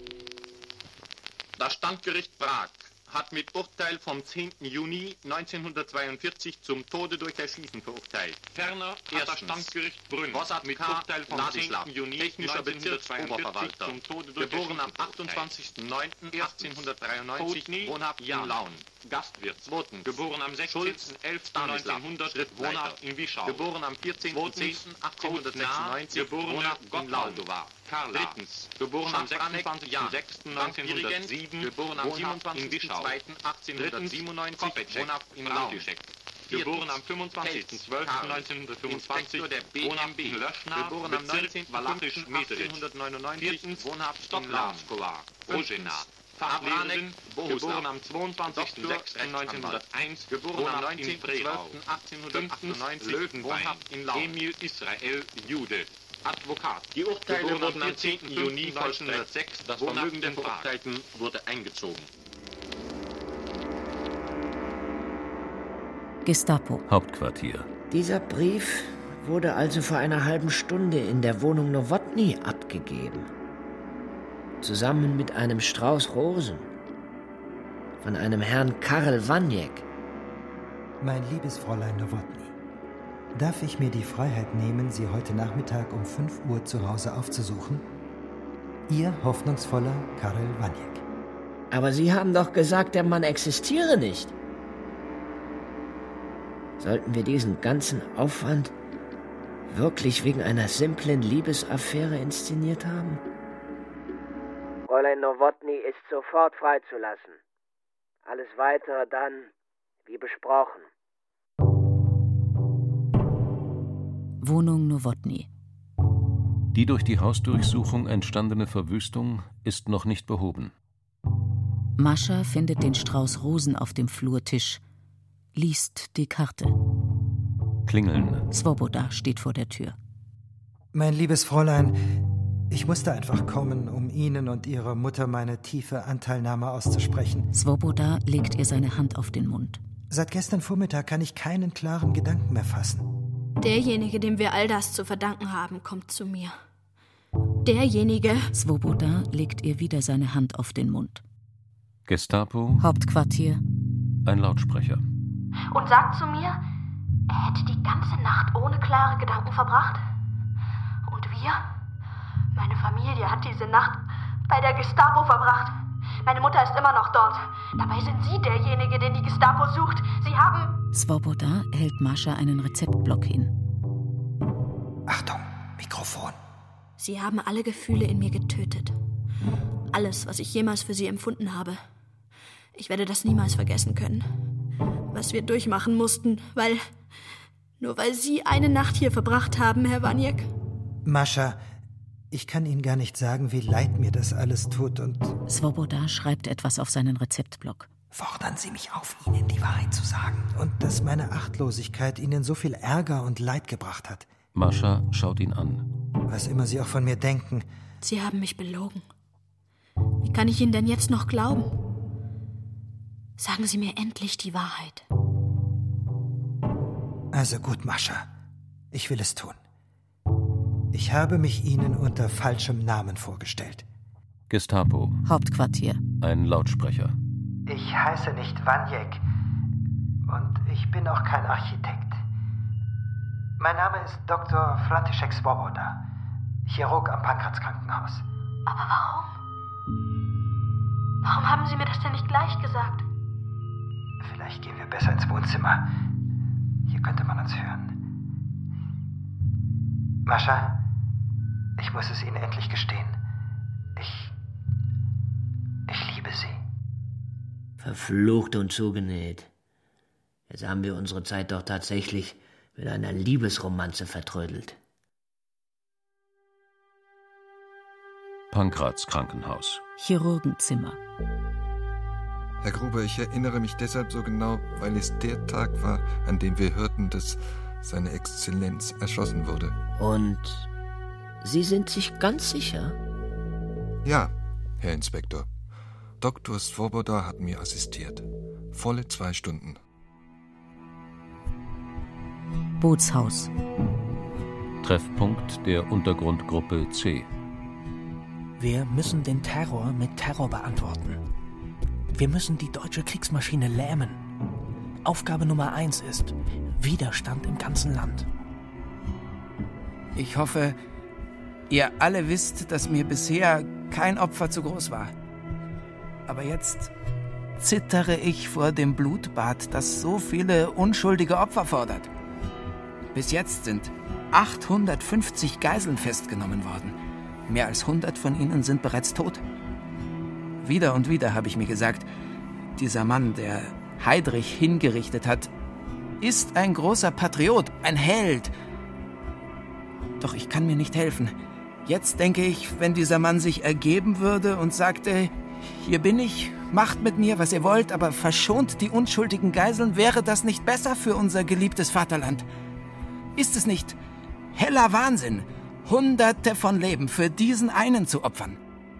Das Standgericht Prag hat mit Urteil vom zehnten Juni neunzehnhundertzweiundvierzig zum Tode durch Erschießen verurteilt. Ferner hat das Standgericht Brünn mit Urteil vom zehnten Juni technischer Bezirksoberverwalter zum Tode durch geboren am achtundzwanzigsten neunten achtzehnhundertdreiundneunzig, wohnhaft in Laun, Gastwirt. Zweitens, geboren am sechzehnten elften neunzehnhundert, wohnhaft in Wischau, geboren am vierzehnten zehnten achtzehnhundertsechsundneunzig, geborener in Laudova. Drittens, geboren am sechsundzwanzigsten sechsten neunzehnhundertsieben, geboren am siebenundzwanzigsten zweiten achtzehnhundertsiebenundneunzig, wohnhaft in Lautischek. Geboren am fünfundzwanzigsten zwölften neunzehnhundertfünfundzwanzig, wohnhaft in Löschna, geboren am neunzehnten Walachisch achtzehnhundertneunundneunzig, wohnhaft in Launskova. Rogena, Fachlehrerin, geboren am zweiundzwanzigsten sechsten neunzehnhunderteins, geboren am neunzehnten zwölften achtzehnhundertachtundneunzig, wohnhaft in Laon. Emil Israel, Jude, Advokat. Die Urteile wurden am zehnten Juni neunzehnhundertsechs, das Vermögen der Verurteilten wurde eingezogen. Gestapo. Hauptquartier. Dieser Brief wurde also vor einer halben Stunde in der Wohnung Nowotny abgegeben. Zusammen mit einem Strauß Rosen. Von einem Herrn Karel Waniek. Mein liebes Fräulein Nowotny, darf ich mir die Freiheit nehmen, Sie heute Nachmittag um fünf Uhr zu Hause aufzusuchen? Ihr hoffnungsvoller Karel Waniek. Aber Sie haben doch gesagt, der Mann existiere nicht. Sollten wir diesen ganzen Aufwand wirklich wegen einer simplen Liebesaffäre inszeniert haben? Fräulein Nowotny ist sofort freizulassen. Alles Weitere dann, wie besprochen. Wohnung Nowotny. Die durch die Hausdurchsuchung entstandene Verwüstung ist noch nicht behoben. Mascha findet den Strauß Rosen auf dem Flurtisch, liest die Karte. Klingeln. Swoboda steht vor der Tür. Mein liebes Fräulein, ich musste einfach kommen, um Ihnen und Ihrer Mutter meine tiefe Anteilnahme auszusprechen. Swoboda legt ihr seine Hand auf den Mund. Seit gestern Vormittag kann ich keinen klaren Gedanken mehr fassen. Derjenige, dem wir all das zu verdanken haben, kommt zu mir. Derjenige... Swoboda legt ihr wieder seine Hand auf den Mund. Gestapo. Hauptquartier. Ein Lautsprecher. Und sagt zu mir, er hätte die ganze Nacht ohne klare Gedanken verbracht. Und wir? Meine Familie hat diese Nacht bei der Gestapo verbracht. Meine Mutter ist immer noch dort. Dabei sind Sie derjenige, den die Gestapo sucht. Sie haben... Swoboda hält Mascha einen Rezeptblock hin. Achtung, Mikrofon. Sie haben alle Gefühle in mir getötet. Alles, was ich jemals für Sie empfunden habe. Ich werde das niemals vergessen können. Was wir durchmachen mussten, weil... Nur weil Sie eine Nacht hier verbracht haben, Herr Waniek. Mascha, ich kann Ihnen gar nicht sagen, wie leid mir das alles tut und... Swoboda schreibt etwas auf seinen Rezeptblock. Fordern Sie mich auf, Ihnen die Wahrheit zu sagen. Und dass meine Achtlosigkeit Ihnen so viel Ärger und Leid gebracht hat. Mascha schaut ihn an. Was immer Sie auch von mir denken. Sie haben mich belogen. Wie kann ich Ihnen denn jetzt noch glauben? Sagen Sie mir endlich die Wahrheit. Also gut, Mascha. Ich will es tun. Ich habe mich Ihnen unter falschem Namen vorgestellt. Gestapo. Hauptquartier. Ein Lautsprecher. Ich heiße nicht Waniek. Und ich bin auch kein Architekt. Mein Name ist Doktor František Swoboda, Chirurg am Pankratz-Krankenhaus. Aber warum? Warum haben Sie mir das denn nicht gleich gesagt? Vielleicht gehen wir besser ins Wohnzimmer. Hier könnte man uns hören. Mascha, ich muss es Ihnen endlich gestehen. Ich... ich liebe Sie. Verflucht und zugenäht. Jetzt haben wir unsere Zeit doch tatsächlich mit einer Liebesromanze vertrödelt. Pankratz Krankenhaus. Chirurgenzimmer. Herr Gruber, ich erinnere mich deshalb so genau, weil es der Tag war, an dem wir hörten, dass seine Exzellenz erschossen wurde. Und Sie sind sich ganz sicher? Ja, Herr Inspektor. Doktor Swoboda hat mir assistiert. Volle zwei Stunden. Bootshaus. Treffpunkt der Untergrundgruppe C. Wir müssen den Terror mit Terror beantworten. Wir müssen die deutsche Kriegsmaschine lähmen. Aufgabe Nummer eins ist Widerstand im ganzen Land. Ich hoffe, ihr alle wisst, dass mir bisher kein Opfer zu groß war. Aber jetzt zittere ich vor dem Blutbad, das so viele unschuldige Opfer fordert. Bis jetzt sind achthundertfünfzig Geiseln festgenommen worden. Mehr als hundert von ihnen sind bereits tot. Wieder und wieder habe ich mir gesagt, dieser Mann, der Heydrich hingerichtet hat, ist ein großer Patriot, ein Held. Doch ich kann mir nicht helfen. Jetzt denke ich, wenn dieser Mann sich ergeben würde und sagte, Hier bin ich, macht mit mir, was ihr wollt, aber verschont die unschuldigen Geiseln. Wäre das nicht besser für unser geliebtes Vaterland? Ist es nicht heller Wahnsinn, Hunderte von Leben für diesen einen zu opfern?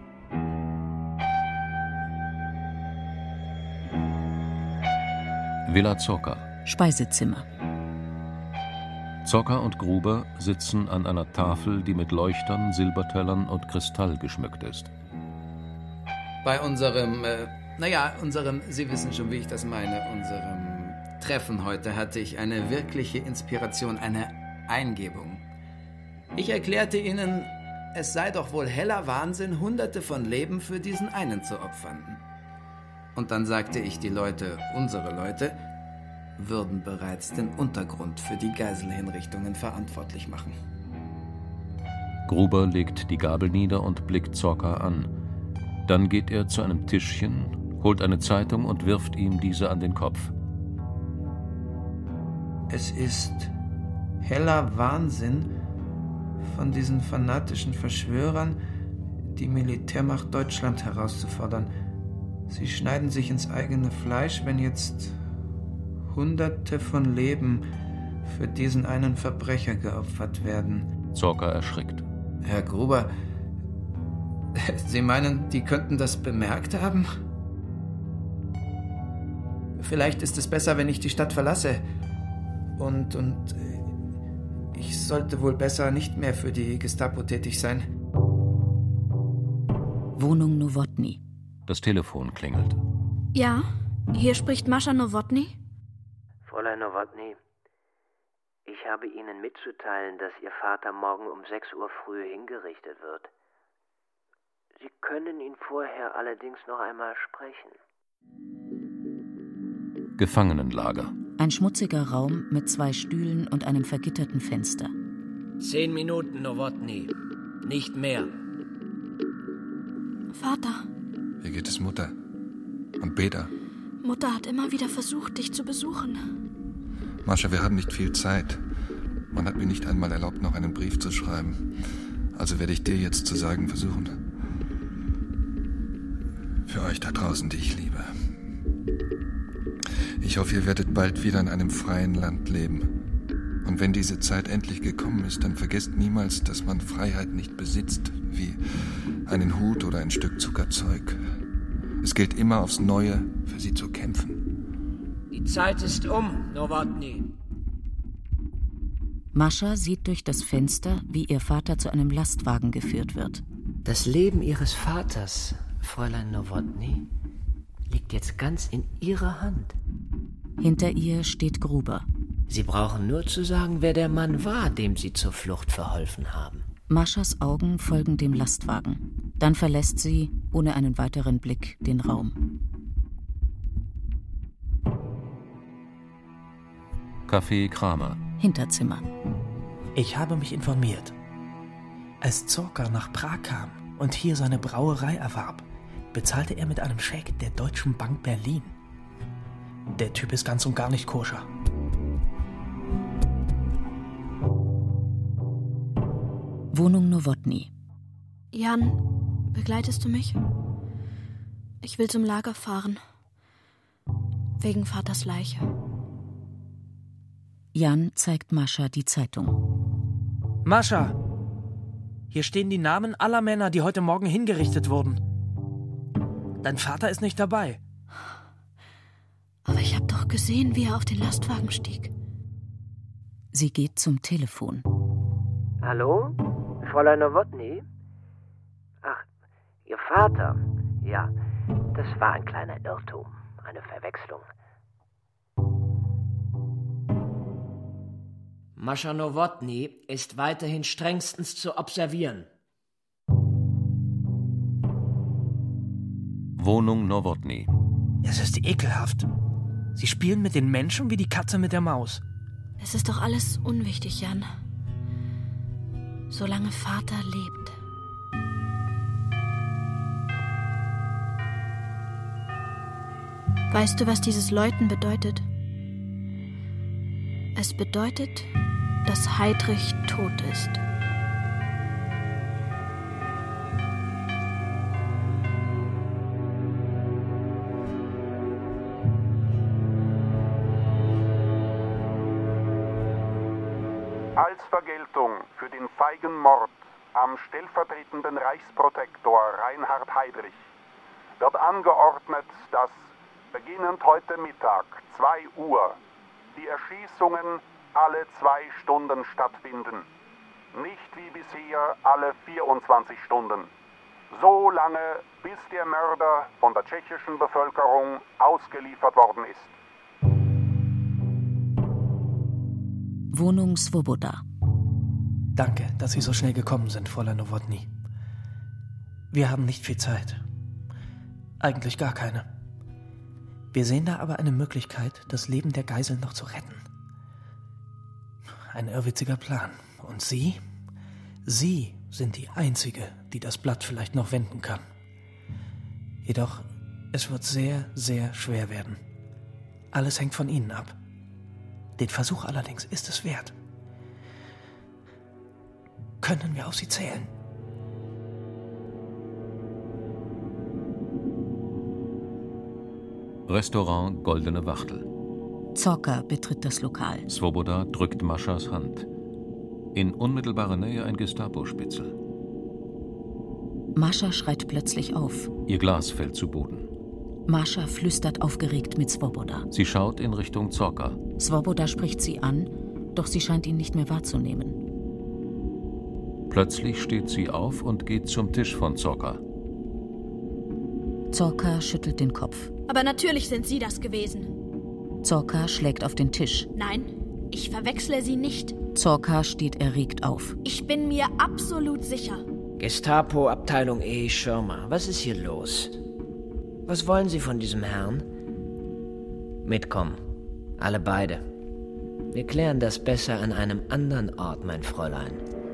Villa Zorca. Speisezimmer. Zorca und Gruber sitzen an einer Tafel, die mit Leuchtern, Silbertellern und Kristall geschmückt ist. Bei unserem, äh, naja, unserem, Sie wissen schon, wie ich das meine, unserem Treffen heute hatte ich eine wirkliche Inspiration, eine Eingebung. Ich erklärte Ihnen, es sei doch wohl heller Wahnsinn, Hunderte von Leben für diesen einen zu opfern. Und dann sagte ich, die Leute, unsere Leute, würden bereits den Untergrund für die Geiselhinrichtungen verantwortlich machen. Gruber legt die Gabel nieder und blickt Zorca an. Dann geht er zu einem Tischchen, holt eine Zeitung und wirft ihm diese an den Kopf. Es ist heller Wahnsinn von diesen fanatischen Verschwörern, die Militärmacht Deutschland herauszufordern. Sie schneiden sich ins eigene Fleisch, wenn jetzt Hunderte von Leben für diesen einen Verbrecher geopfert werden. Zorca erschrickt. Herr Gruber, Sie meinen, die könnten das bemerkt haben? Vielleicht ist es besser, wenn ich die Stadt verlasse. Und, und ich sollte wohl besser nicht mehr für die Gestapo tätig sein. Wohnung Nowotny. Das Telefon klingelt. Ja, hier spricht Mascha Nowotny. Fräulein Nowotny, ich habe Ihnen mitzuteilen, dass Ihr Vater morgen um sechs Uhr früh hingerichtet wird. Sie können ihn vorher allerdings noch einmal sprechen. Gefangenenlager. Ein schmutziger Raum mit zwei Stühlen und einem vergitterten Fenster. Zehn Minuten, Nowotny. Nicht mehr. Vater. Wie geht es Mutter? Und Beda? Mutter hat immer wieder versucht, dich zu besuchen. Mascha, wir haben nicht viel Zeit. Man hat mir nicht einmal erlaubt, noch einen Brief zu schreiben. Also werde ich dir jetzt zu sagen versuchen. Für euch da draußen, die ich liebe. Ich hoffe, ihr werdet bald wieder in einem freien Land leben. Und wenn diese Zeit endlich gekommen ist, dann vergesst niemals, dass man Freiheit nicht besitzt, wie einen Hut oder ein Stück Zuckerzeug. Es gilt immer aufs Neue, für sie zu kämpfen. Die Zeit ist um, Nowotny. Mascha sieht durch das Fenster, wie ihr Vater zu einem Lastwagen geführt wird. Das Leben Ihres Vaters, Fräulein Nowotny, liegt jetzt ganz in Ihrer Hand. Hinter ihr steht Gruber. Sie brauchen nur zu sagen, wer der Mann war, dem Sie zur Flucht verholfen haben. Maschas Augen folgen dem Lastwagen. Dann verlässt sie, ohne einen weiteren Blick, den Raum. Café Kramer. Hinterzimmer. Ich habe mich informiert. Als Zorca nach Prag kam und hier seine Brauerei erwarb, bezahlte er mit einem Scheck der Deutschen Bank Berlin. Der Typ ist ganz und gar nicht koscher. Wohnung Nowotny. Jan, begleitest du mich? Ich will zum Lager fahren. Wegen Vaters Leiche. Jan zeigt Mascha die Zeitung. Mascha, hier stehen die Namen aller Männer, die heute Morgen hingerichtet wurden. Dein Vater ist nicht dabei. Aber ich habe doch gesehen, wie er auf den Lastwagen stieg. Sie geht zum Telefon. Hallo? Fräulein Nowotny? Ach, Ihr Vater? Ja, das war ein kleiner Irrtum, eine Verwechslung. Mascha Nowotny ist weiterhin strengstens zu observieren. Wohnung Nowotny. Es ist ekelhaft. Sie spielen mit den Menschen wie die Katze mit der Maus. Es ist doch alles unwichtig, Jan. Solange Vater lebt. Weißt du, was dieses Läuten bedeutet? Es bedeutet, dass Heydrich tot ist. Als Vergeltung für den feigen Mord am stellvertretenden Reichsprotektor Reinhard Heydrich wird angeordnet, dass beginnend heute Mittag, zwei Uhr, die Erschießungen alle zwei Stunden stattfinden. Nicht wie bisher alle vierundzwanzig Stunden. So lange, bis der Mörder von der tschechischen Bevölkerung ausgeliefert worden ist. Wohnung Svoboda. Danke, dass Sie so schnell gekommen sind, Fräulein Nowotny. Wir haben nicht viel Zeit. Eigentlich gar keine. Wir sehen da aber eine Möglichkeit, das Leben der Geiseln noch zu retten. Ein irrwitziger Plan. Und Sie? Sie sind die Einzige, die das Blatt vielleicht noch wenden kann. Jedoch, es wird sehr, sehr schwer werden. Alles hängt von Ihnen ab. Den Versuch allerdings ist es wert. Können wir auf Sie zählen? Restaurant Goldene Wachtel. Zorka betritt das Lokal. Svoboda drückt Maschas Hand. In unmittelbarer Nähe ein Gestapo-Spitzel. Mascha schreit plötzlich auf. Ihr Glas fällt zu Boden. Mascha flüstert aufgeregt mit Svoboda. Sie schaut in Richtung Zorka. Svoboda spricht sie an, doch sie scheint ihn nicht mehr wahrzunehmen. Plötzlich steht sie auf und geht zum Tisch von Zorka. Zorka schüttelt den Kopf. Aber natürlich sind Sie das gewesen. Zorka schlägt auf den Tisch. Nein, ich verwechsle Sie nicht. Zorka steht erregt auf. Ich bin mir absolut sicher. Gestapo, Abteilung E, Schirmer. Was ist hier los? Was wollen Sie von diesem Herrn? Mitkommen. Alle beide. Wir klären das besser an einem anderen Ort, mein Fräulein.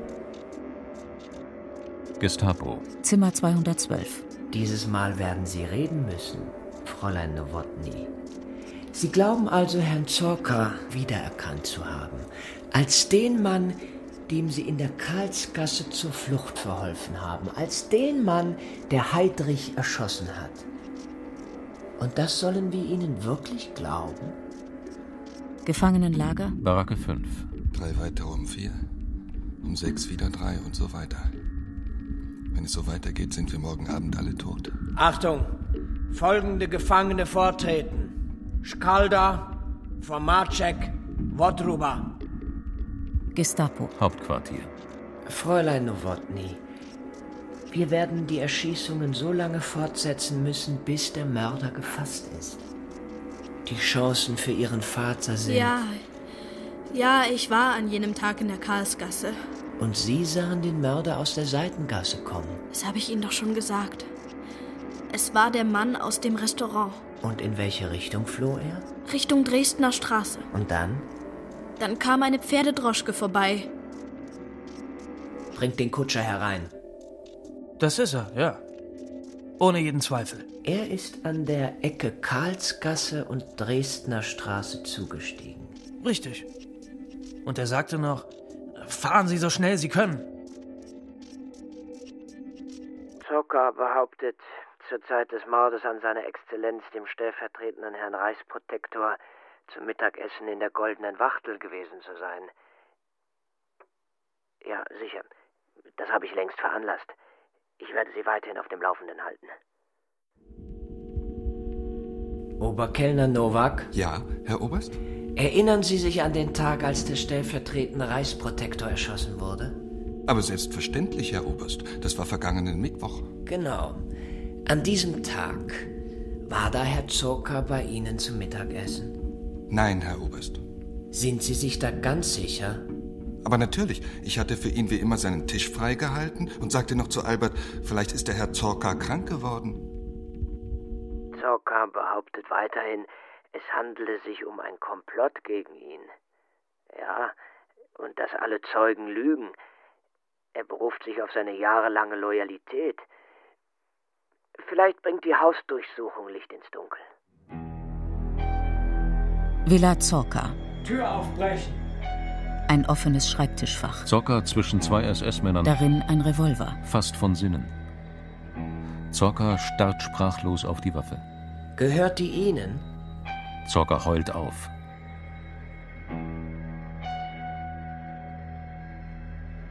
Gestapo. Zimmer zweihundertzwölf. Dieses Mal werden Sie reden müssen, Fräulein Nowotny. Sie glauben also, Herrn Zorka wiedererkannt zu haben. Als den Mann, dem Sie in der Karlsgasse zur Flucht verholfen haben. Als den Mann, der Heydrich erschossen hat. Und das sollen wir Ihnen wirklich glauben? Gefangenenlager? Baracke fünf. Drei weitere um vier, um sechs wieder drei und so weiter. Wenn es so weitergeht, sind wir morgen Abend alle tot. Achtung! Folgende Gefangene vortreten. Skalda, Formacek, Wodruba. Gestapo. Hauptquartier. Fräulein Nowotny, wir werden die Erschießungen so lange fortsetzen müssen, bis der Mörder gefasst ist. Die Chancen für Ihren Vater sind... Ja, ja, ich war an jenem Tag in der Karlsgasse. Und Sie sahen den Mörder aus der Seitengasse kommen. Das habe ich Ihnen doch schon gesagt. Es war der Mann aus dem Restaurant. Und in welche Richtung floh er? Richtung Dresdner Straße. Und dann? Dann kam eine Pferdedroschke vorbei. Bringt den Kutscher herein. Das ist er, ja. Ohne jeden Zweifel. Er ist an der Ecke Karlsgasse und Dresdner Straße zugestiegen. Richtig. Und er sagte noch, fahren Sie so schnell Sie können. Zorka behauptet, zur Zeit des Mordes an seiner Exzellenz, dem stellvertretenden Herrn Reichsprotektor, zum Mittagessen in der Goldenen Wachtel gewesen zu sein. Ja, sicher. Das habe ich längst veranlasst. Ich werde Sie weiterhin auf dem Laufenden halten. Oberkellner Nowak? Ja, Herr Oberst? Erinnern Sie sich an den Tag, als der stellvertretende Reichsprotektor erschossen wurde? Aber selbstverständlich, Herr Oberst. Das war vergangenen Mittwoch. Genau. An diesem Tag war da Herr Zorka bei Ihnen zum Mittagessen? Nein, Herr Oberst. Sind Sie sich da ganz sicher? Aber natürlich. Ich hatte für ihn wie immer seinen Tisch freigehalten und sagte noch zu Albert, vielleicht ist der Herr Zorka krank geworden. Zorka behauptet weiterhin, es handele sich um ein Komplott gegen ihn. Ja, und dass alle Zeugen lügen. Er beruft sich auf seine jahrelange Loyalität. Vielleicht bringt die Hausdurchsuchung Licht ins Dunkel. Villa Zorka. Tür aufbrechen. Ein offenes Schreibtischfach. Zorka zwischen zwei S S-Männern. Darin ein Revolver. Fast von Sinnen. Zorka starrt sprachlos auf die Waffe. Gehört die Ihnen? Zorka heult auf.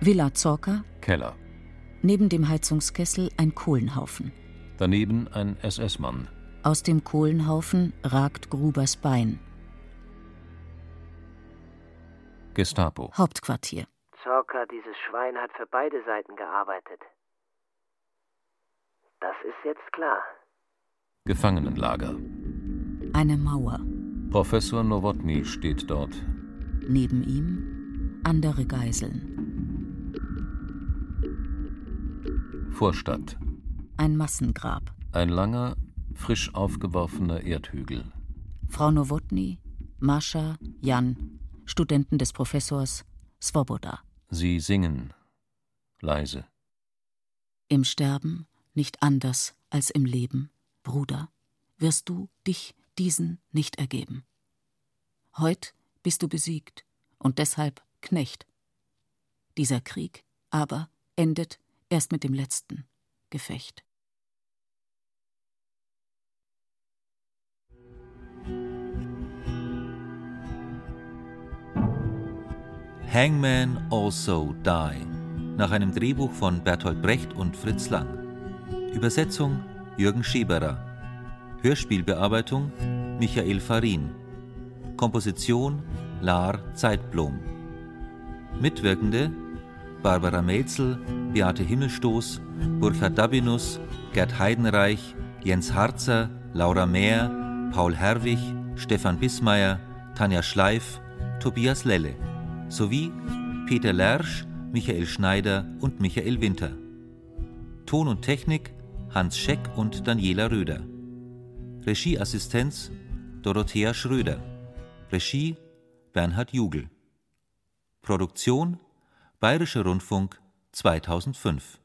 Villa Zorka. Keller. Neben dem Heizungskessel ein Kohlenhaufen. Daneben ein S S-Mann. Aus dem Kohlenhaufen ragt Grubers Bein. Gestapo. Hauptquartier. Zorka, dieses Schwein hat für beide Seiten gearbeitet. Das ist jetzt klar. Gefangenenlager. Eine Mauer. Professor Nowotny steht dort. Neben ihm andere Geiseln. Vorstadt. Ein Massengrab. Ein langer, frisch aufgeworfener Erdhügel. Frau Nowotny, Mascha, Jan, Studenten des Professors Swoboda. Sie singen leise. Im Sterben nicht anders als im Leben, Bruder, wirst du dich diesen nicht ergeben. Heut bist du besiegt und deshalb Knecht. Dieser Krieg aber endet erst mit dem letzten Gefecht. Hangmen Also Die, nach einem Drehbuch von Bertolt Brecht und Fritz Lang. Übersetzung Jürgen Scheberer. Hörspielbearbeitung Michael Farin. Komposition Lar Zeitblom. Mitwirkende Barbara Melzel, Beate Himmelstoß, Burkhard Dabinus, Gerd Heidenreich, Jens Harzer, Laura Mehr, Paul Herwig, Stefan Bismeier, Tanja Schleif, Tobias Lelle sowie Peter Lersch, Michael Schneider und Michael Winter. Ton und Technik Hans Scheck und Daniela Röder. Regieassistenz Dorothea Schröder. Regie Bernhard Jugel. Produktion Bayerischer Rundfunk zweitausendfünf.